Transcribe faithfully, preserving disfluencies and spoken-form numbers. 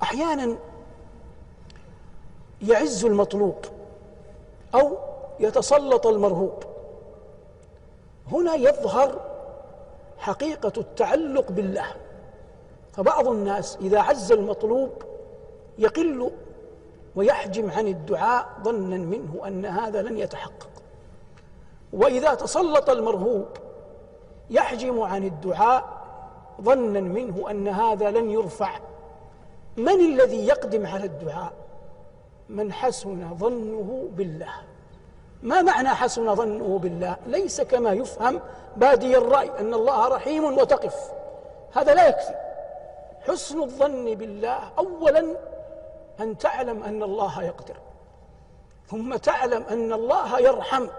أحيانا يعز المطلوب أو يتسلط المرهوب، هنا يظهر حقيقة التعلق بالله. فبعض الناس إذا عز المطلوب يقل ويحجم عن الدعاء ظنا منه أن هذا لن يتحقق، وإذا تسلط المرهوب يحجم عن الدعاء ظنا منه أن هذا لن يرفع. من الذي يقدم على الدعاء؟ من حسن ظنه بالله. ما معنى حسن ظنه بالله؟ ليس كما يفهم بادي الرأي أن الله رحيم وتقف، هذا لا يكفي. حسن الظن بالله أولا أن تعلم أن الله يقدر، ثم تعلم أن الله يرحم.